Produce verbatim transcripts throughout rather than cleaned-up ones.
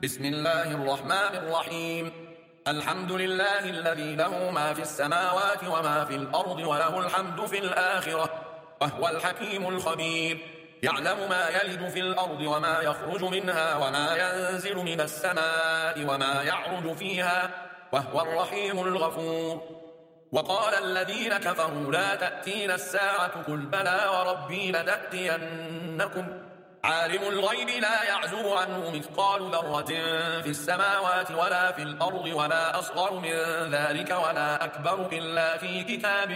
بسم الله الرحمن الرحيم. الحمد لله الذي له ما في السماوات وما في الأرض وله الحمد في الآخرة وهو الحكيم الخبير. يعلم ما يلد في الأرض وما يخرج منها وما ينزل من السماء وما يعرج فيها وهو الرحيم الغفور. وقال الذين كفروا لا تأتينا الساعة قل بلى وربي لتأتينكم عالم الغيب لا يعزب عنه مثقال ذرة في السماوات ولا في الأرض ولا أصغر من ذلك ولا أكبر إلا في كتاب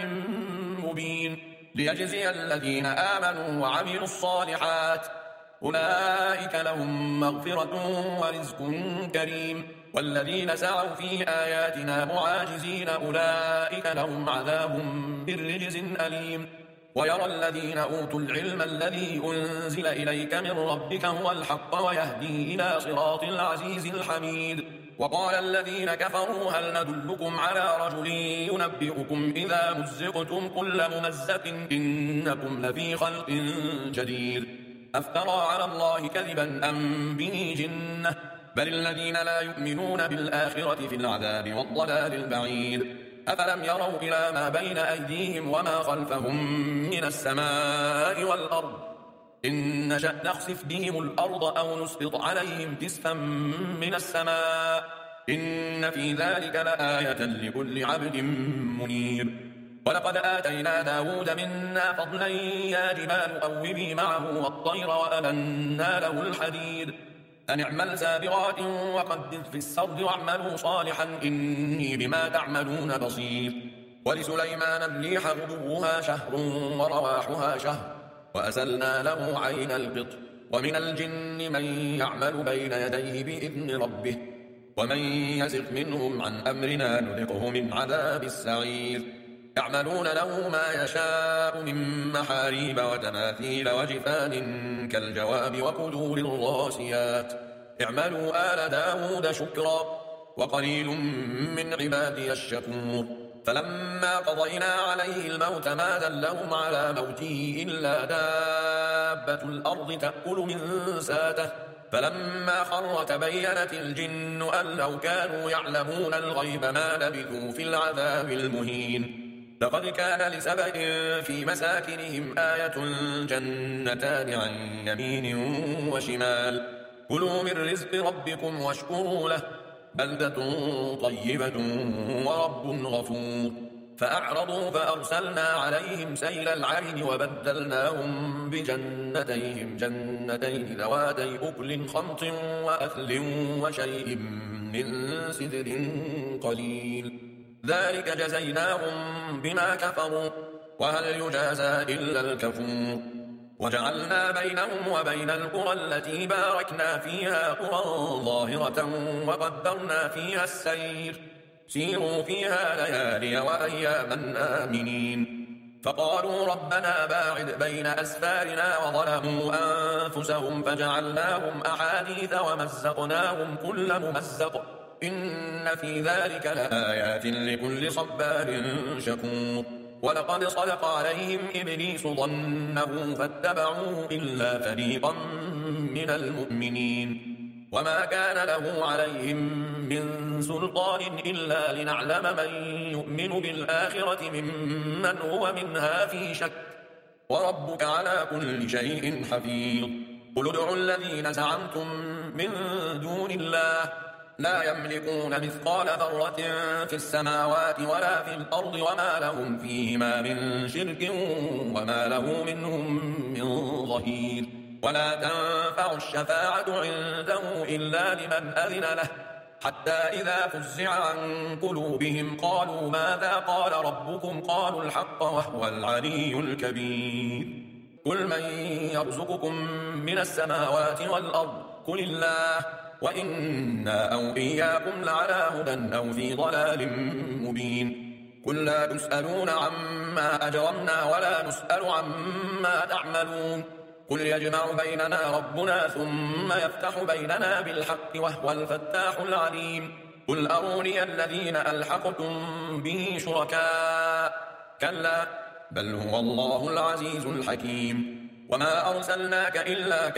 مبين ليجزي الذين آمنوا وعملوا الصالحات أولئك لهم مغفرة ورزق كريم. والذين سعوا في آياتنا معاجزين أولئك لهم عذاب من رجز أليم. ويرى الذين أوتوا العلم الذي أنزل إليك من ربك هو الحق ويهدي إلى صراط العزيز الحميد. وقال الذين كفروا هل ندلكم على رجل ينبئكم إذا مزقتم كل ممزق إنكم لفي خلق جديد أفترى على الله كذبا أم به جنة بل الذين لا يؤمنون بالآخرة في العذاب والضلال البعيد. أفلم يروا إلى ما بين أيديهم وما خلفهم من السماء والأرض إن نشأ نخسف بهم الأرض أو نسقط عليهم كسفا من السماء إن في ذلك لآية لكل عبد منيب. ولقد آتينا داود منا فضلا يا جبال أوبي معه والطير وألنا له الحديد أن اعمل سابغات وقدر في السرد واعملوا صالحا إني بما تعملون بصير. ولسليمان الريح غدوها شهر ورواحها شهر وأسلنا له عين القطر ومن الجن من يعمل بين يديه بإذن ربه ومن يزغ منهم عن أمرنا نذقه من عذاب السعير. يعملون له ما يشاء من محاريب وتماثيل وجفان كالجواب وقدور الراسيات اعملوا آل داود شكرا وقليل من عبادي الشكور. فلما قضينا عليه الموت ما دلهم على موته إلا دابة الأرض تأكل من ساته فلما خر تبينت الجن أن لو كانوا يعلمون الغيب ما لبثوا في العذاب المهين. لقد كان لسبأ في مساكنهم آية جنتان عن يمين وشمال كلوا من رزق ربكم واشكروا له بلدة طيبة ورب غفور. فأعرضوا فأرسلنا عليهم سيل العرم وبدلناهم بجنتيهم جنتين ذواتي أكل خمط وأثل وشيء من سدر قليل ذلك جزيناهم بما كفروا وهل يجازى إلا الكفور. وجعلنا بينهم وبين القرى التي باركنا فيها قرى ظاهرة وقدرنا فيها السير سيروا فيها ليالي وأياما آمنين. فقالوا ربنا باعد بين أسفارنا وظلموا أنفسهم فجعلناهم أحاديث ومزقناهم كل ممزق إن في ذلك لآيات لكل صبار شكور. ولقد صدق عليهم إبليس ظنه فاتبعوه إلا فريقا من المؤمنين وما كان له عليهم من سلطان إلا لنعلم من يؤمن بالآخرة ممن هو منها في شك وربك على كل شيء حفيظ. قل ادعوا الذين زعمتم من دون الله لا يملكون مثقال ذرة في السماوات ولا في الأرض وما لهم فيهما من شرك وما له منهم من ظهير. ولا تنفع الشفاعة عنده إلا لمن أذن له حتى إذا فزع عن قلوبهم قالوا ماذا قال ربكم قالوا الحق وهو العلي الكبير. قل من يرزقكم من السماوات والأرض قل الله وإنا أو إياكم لعلى هدى أو في ضلال مبين. قل لا تسألون عما أجرمنا ولا نسأل عما تعملون قل يجمع بيننا ربنا ثم يفتح بيننا بالحق وهو الفتاح العليم. قل أروني الذين ألحقتم به شركاء كلا بل هو الله العزيز الحكيم. وما أرسلناك إلا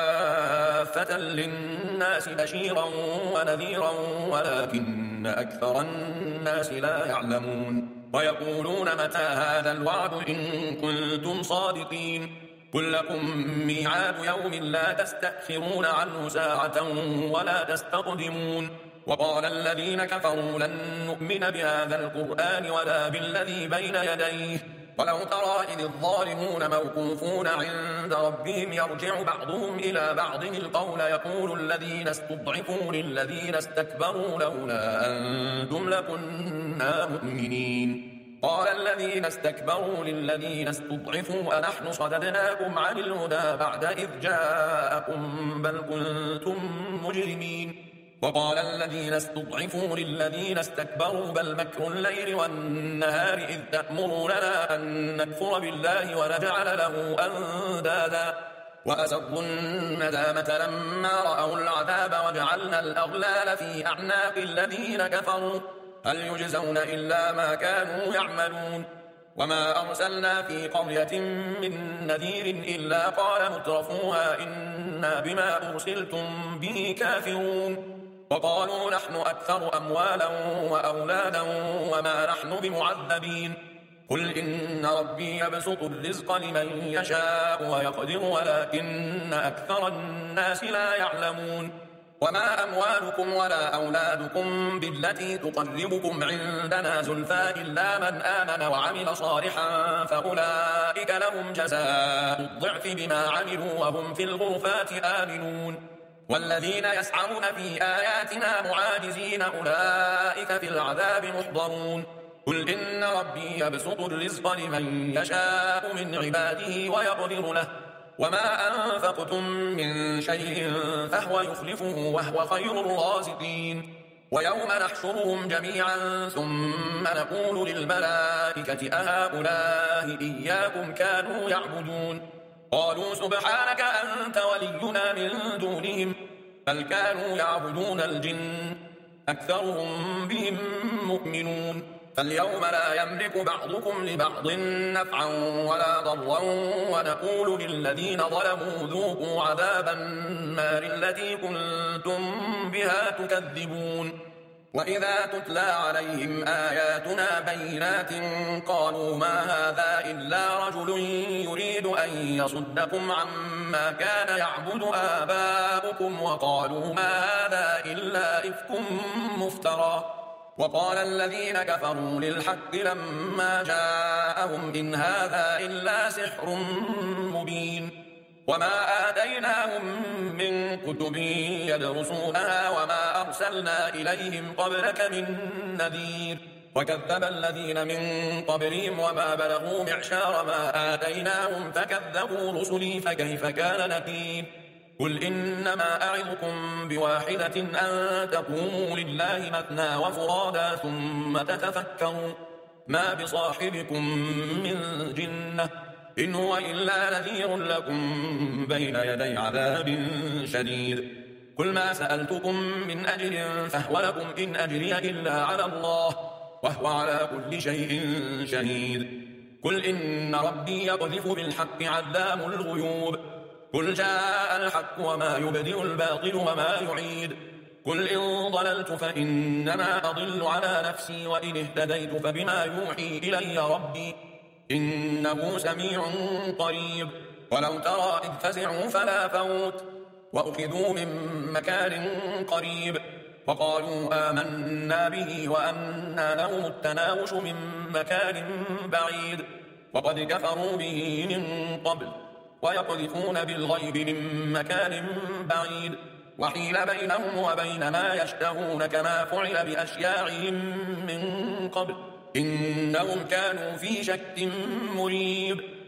كافة للناس بشيرا ونذيرا ولكن أكثر الناس لا يعلمون ويقولون متى هذا الوعد إن كنتم صادقين قل لكم ميعاد يوم لا تستأخرون عنه ساعة ولا تستقدمون وقال الذين كفروا لن نؤمن بهذا القرآن ولا بالذي بين يديه ولو ترى إذ الظالمون موقوفون عند ربهم يرجع بعضهم إلى بعض القول يقول الذين استضعفوا للذين استكبروا لولا أنتم لكنا مؤمنين قال الذين استكبروا للذين استضعفوا أنحن صددناكم عن الهدى بعد إذ جاءكم بل كنتم مجرمين وقال الذين استضعفوا للذين استكبروا بل مكر الليل والنهار إذ تأمروننا أن نكفر بالله ونجعل له أندادا وأسروا الندامة لما رأوا العذاب وجعلنا الأغلال في أعناق الذين كفروا هل يجزون إلا ما كانوا يعملون وما أرسلنا في قرية من نذير إلا قال مترفوها إنا بما أرسلتم به كافرون وقالوا نحن أكثر أموالا وأولادا وما نحن بمعذبين قل إن ربي يبسط الرزق لمن يشاء ويقدر ولكن أكثر الناس لا يعلمون وما أموالكم ولا أولادكم بالتي تقربكم عندنا زلفى إلا من آمن وعمل صالحا فأولئك لهم جزاء الضعف بما عملوا وهم في الغرفات آمنون والذين يسعون في آياتنا معاجزين أولئك في العذاب محضرون قل إن ربي يبسط الرزق لمن يشاء من عباده ويقدر له وما أنفقتم من شيء فهو يخلفه وهو خير الرازقين ويوم نحشرهم جميعا ثم نقول للملائكة أهؤلاء إياكم كانوا يعبدون قالوا سبحانك أنت ولينا من دونهم بل كانوا يعبدون الجن أكثرهم بهم مؤمنون فاليوم لا يملك بعضكم لبعض نفعا ولا ضرا ونقول للذين ظلموا ذوقوا عذاب النار التي كنتم بها تكذبون وإذا تتلى عليهم آياتنا بينات قالوا ما هذا إلا رجل يريد أن يصدكم عما كان يعبد آباؤكم وقالوا ما هذا إلا إفك مفترى وقال الذين كفروا للحق لما جاءهم إن هذا إلا سحر مبين وما آتيناهم من كتب يدرسونها وما أرسلنا إليهم قبلك من نذير وكذب الذين من قبلهم وما بلغوا معشار ما آتيناهم فكذبوا رسلي فكيف كان نكير قل إنما أعظكم بواحدة أن تقوموا لله مثنى وفرادا ثم تتفكروا ما بصاحبكم من جنة إن هو إلا نذير لكم بين يدي عذاب شديد قل ما سألتكم من أجر فهو لكم إن أجري إلا على الله وهو على كل شيء شهيد قل إن ربي يقذف بالحق علام الغيوب قل جاء الحق وما يبدئ الباطل وما يعيد قل إن ضللت فإنما أضل على نفسي وإن اهتديت فبما يوحي إلي ربي إنه سميع قريب ولو ترى إذ فزعوا فلا فوت وأخذوا من مكان قريب وقالوا آمنا به وأنى لهم التناوش من مكان بعيد وقد كفروا به من قبل ويقذفون بالغيب من مكان بعيد وحيل بينهم وبين ما يشتهون كما فعل بأشياعهم من قبل إنهم كانوا في شك مريب